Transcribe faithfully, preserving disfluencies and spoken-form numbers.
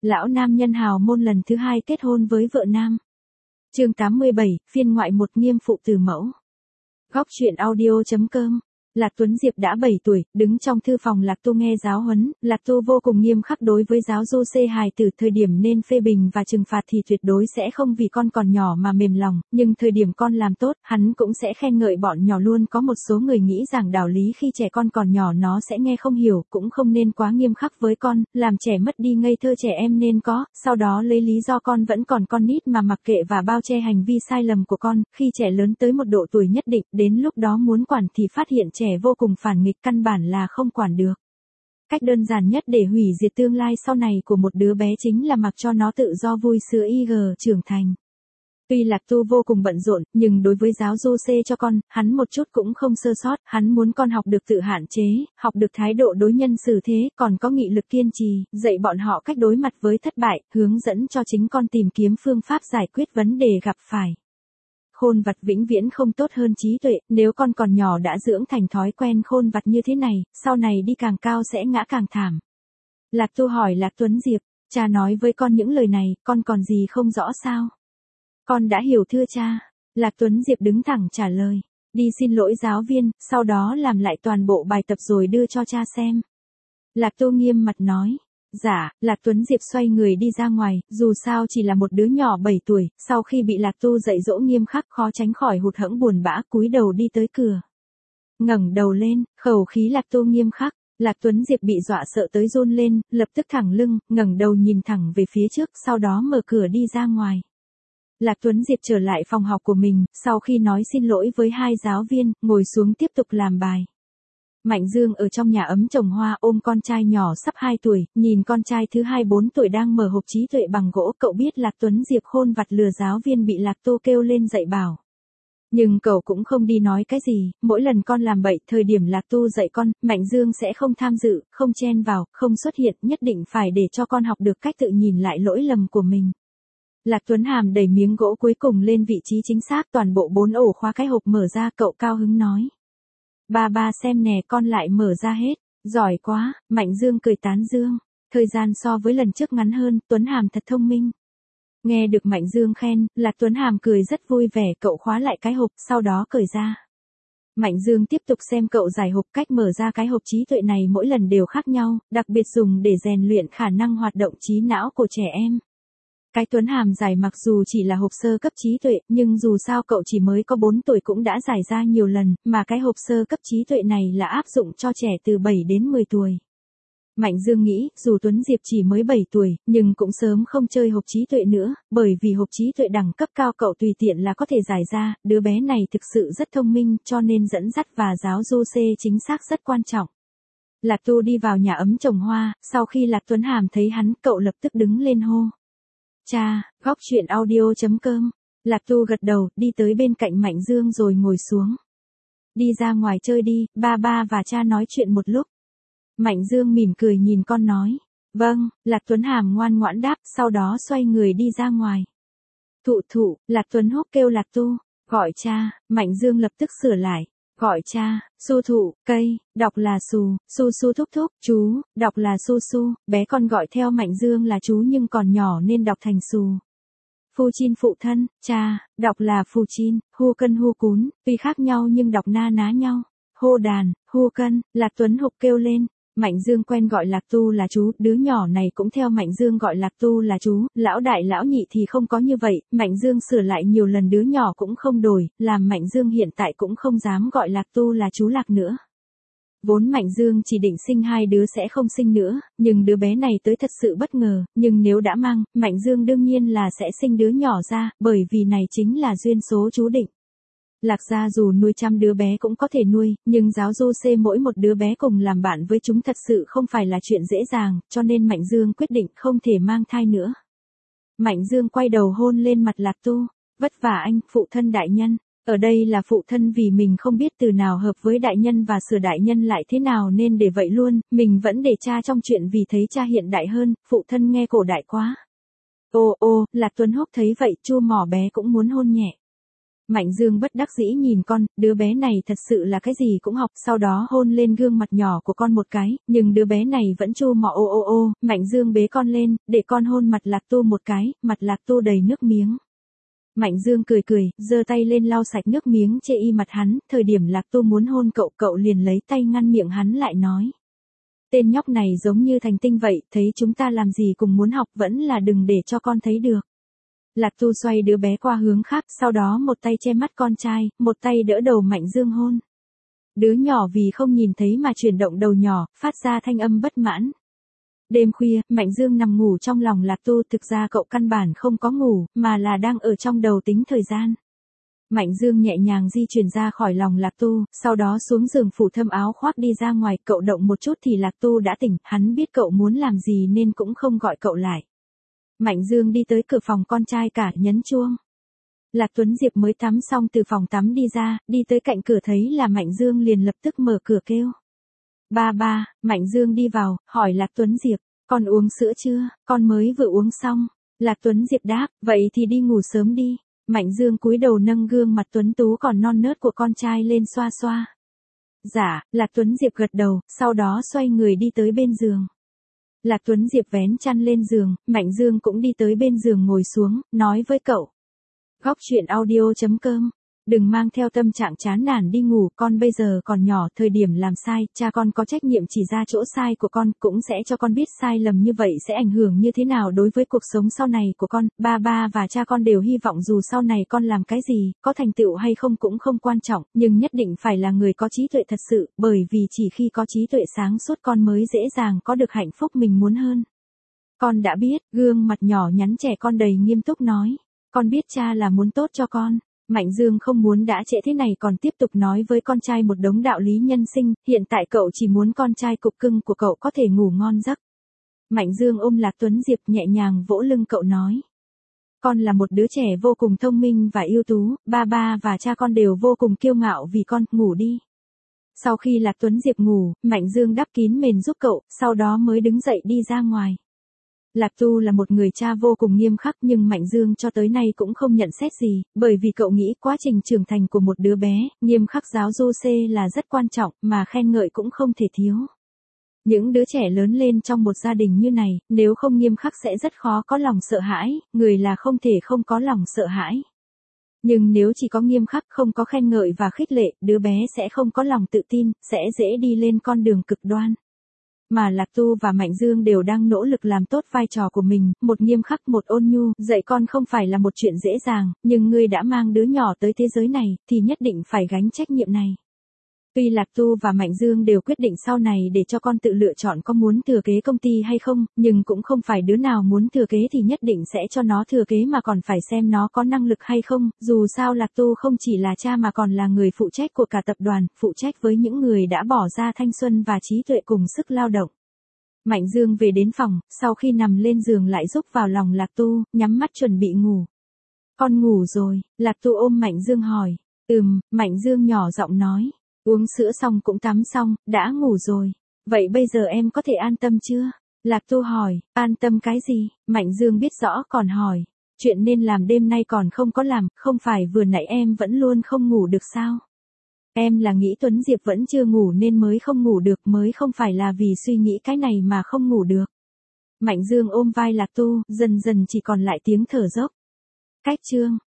Lão nam nhân hào môn lần thứ hai kết hôn với vợ nam. Chương tám mươi bảy, phiên ngoại một nghiêm phụ từ mẫu. Góc truyện audio chấm com. Lạc Tuấn Diệp đã bảy tuổi, đứng trong thư phòng Lạc Tu nghe giáo huấn, Lạc Tu vô cùng nghiêm khắc đối với giáo du xê hài tử, thời điểm nên phê bình và trừng phạt thì tuyệt đối sẽ không vì con còn nhỏ mà mềm lòng, nhưng thời điểm con làm tốt, hắn cũng sẽ khen ngợi bọn nhỏ luôn. Có một số người nghĩ rằng đạo lý khi trẻ con còn nhỏ nó sẽ nghe không hiểu, cũng không nên quá nghiêm khắc với con, làm trẻ mất đi ngây thơ trẻ em nên có, sau đó lấy lý do con vẫn còn con nít mà mặc kệ và bao che hành vi sai lầm của con, khi trẻ lớn tới một độ tuổi nhất định, đến lúc đó muốn quản thì phát hiện trẻ vô cùng phản nghịch, căn bản là không quản được. Cách đơn giản nhất để hủy diệt tương lai sau này của một đứa bé chính là mặc cho nó tự do vui sướng ig trưởng thành. Tuy Lạc Tu vô cùng bận rộn, nhưng đối với giáo du xê cho con, hắn một chút cũng không sơ sót, hắn muốn con học được tự hạn chế, học được thái độ đối nhân xử thế, còn có nghị lực kiên trì, dạy bọn họ cách đối mặt với thất bại, hướng dẫn cho chính con tìm kiếm phương pháp giải quyết vấn đề gặp phải. Khôn vặt vĩnh viễn không tốt hơn trí tuệ, nếu con còn nhỏ đã dưỡng thành thói quen khôn vặt như thế này, sau này đi càng cao sẽ ngã càng thảm. Lạc Tu hỏi Lạc Tuấn Diệp, cha nói với con những lời này, con còn gì không rõ sao? Con đã hiểu thưa cha. Lạc Tuấn Diệp đứng thẳng trả lời, đi xin lỗi giáo viên, sau đó làm lại toàn bộ bài tập rồi đưa cho cha xem. Lạc Tu nghiêm mặt nói. Dạ, Lạc Tuấn Diệp xoay người đi ra ngoài, dù sao chỉ là một đứa nhỏ bảy tuổi, sau khi bị Lạc Tu dạy dỗ nghiêm khắc khó tránh khỏi hụt hẫng buồn bã, cúi đầu đi tới cửa. Ngẩng đầu lên, khẩu khí Lạc Tu nghiêm khắc, Lạc Tuấn Diệp bị dọa sợ tới run lên, lập tức thẳng lưng, ngẩng đầu nhìn thẳng về phía trước, sau đó mở cửa đi ra ngoài. Lạc Tuấn Diệp trở lại phòng học của mình, sau khi nói xin lỗi với hai giáo viên, ngồi xuống tiếp tục làm bài. Mạnh Dương ở trong nhà ấm trồng hoa ôm con trai nhỏ sắp hai tuổi, nhìn con trai thứ hai bốn tuổi đang mở hộp trí tuệ bằng gỗ, cậu biết Lạc Tuấn Diệp khôn vặt lừa giáo viên bị Lạc Tu kêu lên dạy bảo. Nhưng cậu cũng không đi nói cái gì, mỗi lần con làm bậy, thời điểm Lạc Tu dạy con, Mạnh Dương sẽ không tham dự, không chen vào, không xuất hiện, nhất định phải để cho con học được cách tự nhìn lại lỗi lầm của mình. Lạc Tuấn Hàm đẩy miếng gỗ cuối cùng lên vị trí chính xác, toàn bộ bốn ổ khóa cái hộp mở ra, cậu cao hứng nói. Ba ba xem nè, con lại mở ra hết, giỏi quá, Mạnh Dương cười tán dương, thời gian so với lần trước ngắn hơn, Tuấn Hàm thật thông minh. Nghe được Mạnh Dương khen, Lạc Tuấn Hàm cười rất vui vẻ, cậu khóa lại cái hộp, sau đó cởi ra. Mạnh Dương tiếp tục xem cậu giải hộp, cách mở ra cái hộp trí tuệ này mỗi lần đều khác nhau, đặc biệt dùng để rèn luyện khả năng hoạt động trí não của trẻ em. Cái Tuấn Hàm giải mặc dù chỉ là hộp sơ cấp trí tuệ, nhưng dù sao cậu chỉ mới có bốn tuổi cũng đã giải ra nhiều lần, mà cái hộp sơ cấp trí tuệ này là áp dụng cho trẻ từ bảy đến mười tuổi. Mạnh Dương nghĩ, dù Tuấn Diệp chỉ mới bảy tuổi, nhưng cũng sớm không chơi hộp trí tuệ nữa, bởi vì hộp trí tuệ đẳng cấp cao cậu tùy tiện là có thể giải ra, đứa bé này thực sự rất thông minh, cho nên dẫn dắt và giáo du xê chính xác rất quan trọng. Lạc Tu đi vào nhà ấm trồng hoa, sau khi Lạc Tuấn Hàm thấy hắn, cậu lập tức đứng lên hô. Cha, góc truyện audio chấm com. Lạc Tu gật đầu, đi tới bên cạnh Mạnh Dương rồi ngồi xuống. Đi ra ngoài chơi đi, ba ba và cha nói chuyện một lúc. Mạnh Dương mỉm cười nhìn con nói. Vâng, Lạc Tuấn Hàm ngoan ngoãn đáp, sau đó xoay người đi ra ngoài. Thụ thụ, Lạc Tuấn Húc kêu Lạc Tu, gọi cha, Mạnh Dương lập tức sửa lại. Gọi cha, su thụ, cây, đọc là su, su su thúc thúc, chú, đọc là su su, bé con gọi theo Mạnh Dương là chú nhưng còn nhỏ nên đọc thành su. Phu chin phụ thân, cha, đọc là phu chin, hu cân hu cún, tuy khác nhau nhưng đọc na ná nhau. Hô đàn, hu cân, Lạc Tuấn Hục kêu lên. Mạnh Dương quen gọi Lạc Tu là chú, đứa nhỏ này cũng theo Mạnh Dương gọi Lạc Tu là chú, lão đại lão nhị thì không có như vậy, Mạnh Dương sửa lại nhiều lần đứa nhỏ cũng không đổi, làm Mạnh Dương hiện tại cũng không dám gọi Lạc Tu là chú Lạc nữa. Vốn Mạnh Dương chỉ định sinh hai đứa sẽ không sinh nữa, nhưng đứa bé này tới thật sự bất ngờ, nhưng nếu đã mang, Mạnh Dương đương nhiên là sẽ sinh đứa nhỏ ra, bởi vì này chính là duyên số chú định. Lạc gia dù nuôi trăm đứa bé cũng có thể nuôi, nhưng giáo du xê mỗi một đứa bé cùng làm bạn với chúng thật sự không phải là chuyện dễ dàng, cho nên Mạnh Dương quyết định không thể mang thai nữa. Mạnh Dương quay đầu hôn lên mặt Lạc Tu, vất vả anh, phụ thân đại nhân. Ở đây là phụ thân vì mình không biết từ nào hợp với đại nhân và sửa đại nhân lại thế nào nên để vậy luôn, mình vẫn để cha trong chuyện vì thấy cha hiện đại hơn, phụ thân nghe cổ đại quá. Ô ô, Lạc Tuấn Húc thấy vậy, chu mỏ bé cũng muốn hôn nhẹ. Mạnh Dương bất đắc dĩ nhìn con, đứa bé này thật sự là cái gì cũng học, sau đó hôn lên gương mặt nhỏ của con một cái, nhưng đứa bé này vẫn chu mỏ ô ô ô, Mạnh Dương bế con lên, để con hôn mặt Lạc Tu một cái, mặt Lạc Tu đầy nước miếng. Mạnh Dương cười cười, giơ tay lên lau sạch nước miếng chê y mặt hắn, thời điểm Lạc Tu muốn hôn cậu, cậu liền lấy tay ngăn miệng hắn lại nói. Tên nhóc này giống như thành tinh vậy, thấy chúng ta làm gì cùng muốn học vẫn là đừng để cho con thấy được. Lạc Tu xoay đứa bé qua hướng khác, sau đó một tay che mắt con trai, một tay đỡ đầu Mạnh Dương hôn. Đứa nhỏ vì không nhìn thấy mà chuyển động đầu nhỏ, phát ra thanh âm bất mãn. Đêm khuya, Mạnh Dương nằm ngủ trong lòng Lạc Tu, thực ra cậu căn bản không có ngủ, mà là đang ở trong đầu tính thời gian. Mạnh Dương nhẹ nhàng di chuyển ra khỏi lòng Lạc Tu, sau đó xuống giường phủ thâm áo khoác đi ra ngoài, cậu động một chút thì Lạc Tu đã tỉnh, hắn biết cậu muốn làm gì nên cũng không gọi cậu lại. Mạnh Dương đi tới cửa phòng con trai cả, nhấn chuông. Lạc Tuấn Diệp mới tắm xong từ phòng tắm đi ra, đi tới cạnh cửa thấy là Mạnh Dương liền lập tức mở cửa kêu. Ba ba, Mạnh Dương đi vào, hỏi Lạc Tuấn Diệp, con uống sữa chưa, con mới vừa uống xong. Lạc Tuấn Diệp đáp, vậy thì đi ngủ sớm đi. Mạnh Dương cúi đầu nâng gương mặt tuấn tú còn non nớt của con trai lên xoa xoa. Dạ, Lạc Tuấn Diệp gật đầu, sau đó xoay người đi tới bên giường. Lạc Tuấn Diệp vén chăn lên giường, Mạnh Dương cũng đi tới bên giường ngồi xuống, nói với cậu. Góc chuyện audio chấm com. Đừng mang theo tâm trạng chán nản đi ngủ, con bây giờ còn nhỏ, thời điểm làm sai, cha con có trách nhiệm chỉ ra chỗ sai của con, cũng sẽ cho con biết sai lầm như vậy sẽ ảnh hưởng như thế nào đối với cuộc sống sau này của con. Ba ba và cha con đều hy vọng dù sau này con làm cái gì, có thành tựu hay không cũng không quan trọng, nhưng nhất định phải là người có trí tuệ thật sự, bởi vì chỉ khi có trí tuệ sáng suốt con mới dễ dàng có được hạnh phúc mình muốn hơn. Con đã biết, gương mặt nhỏ nhắn trẻ con đầy nghiêm túc nói. Con biết cha là muốn tốt cho con. Mạnh Dương không muốn đã trễ thế này còn tiếp tục nói với con trai một đống đạo lý nhân sinh, hiện tại cậu chỉ muốn con trai cục cưng của cậu có thể ngủ ngon giấc. Mạnh Dương ôm Lạc Tuấn Diệp nhẹ nhàng vỗ lưng cậu nói. Con là một đứa trẻ vô cùng thông minh và ưu tú, ba ba và cha con đều vô cùng kiêu ngạo vì con, ngủ đi. Sau khi Lạc Tuấn Diệp ngủ, Mạnh Dương đắp kín mền giúp cậu, sau đó mới đứng dậy đi ra ngoài. Lạc Tu là một người cha vô cùng nghiêm khắc nhưng Mạnh Dương cho tới nay cũng không nhận xét gì, bởi vì cậu nghĩ quá trình trưởng thành của một đứa bé, nghiêm khắc giáo du C là rất quan trọng, mà khen ngợi cũng không thể thiếu. Những đứa trẻ lớn lên trong một gia đình như này, nếu không nghiêm khắc sẽ rất khó có lòng sợ hãi, người là không thể không có lòng sợ hãi. Nhưng nếu chỉ có nghiêm khắc không có khen ngợi và khích lệ, đứa bé sẽ không có lòng tự tin, sẽ dễ đi lên con đường cực đoan. Mà Lạc Tu và Mạnh Dương đều đang nỗ lực làm tốt vai trò của mình, một nghiêm khắc một ôn nhu, dạy con không phải là một chuyện dễ dàng, nhưng ngươi đã mang đứa nhỏ tới thế giới này, thì nhất định phải gánh trách nhiệm này. Tuy Lạc Tu và Mạnh Dương đều quyết định sau này để cho con tự lựa chọn có muốn thừa kế công ty hay không, nhưng cũng không phải đứa nào muốn thừa kế thì nhất định sẽ cho nó thừa kế mà còn phải xem nó có năng lực hay không, dù sao Lạc Tu không chỉ là cha mà còn là người phụ trách của cả tập đoàn, phụ trách với những người đã bỏ ra thanh xuân và trí tuệ cùng sức lao động. Mạnh Dương về đến phòng, sau khi nằm lên giường lại rúc vào lòng Lạc Tu, nhắm mắt chuẩn bị ngủ. Con ngủ rồi, Lạc Tu ôm Mạnh Dương hỏi. Ừm, Mạnh Dương nhỏ giọng nói. Uống sữa xong cũng tắm xong, đã ngủ rồi. Vậy bây giờ em có thể an tâm chưa? Lạc Tu hỏi, an tâm cái gì? Mạnh Dương biết rõ còn hỏi. Chuyện nên làm đêm nay còn không có làm, không phải vừa nãy em vẫn luôn không ngủ được sao? Em là nghĩ Tuấn Diệp vẫn chưa ngủ nên mới không ngủ được, mới không phải là vì suy nghĩ cái này mà không ngủ được. Mạnh Dương ôm vai Lạc Tu, dần dần chỉ còn lại tiếng thở dốc. Cách chương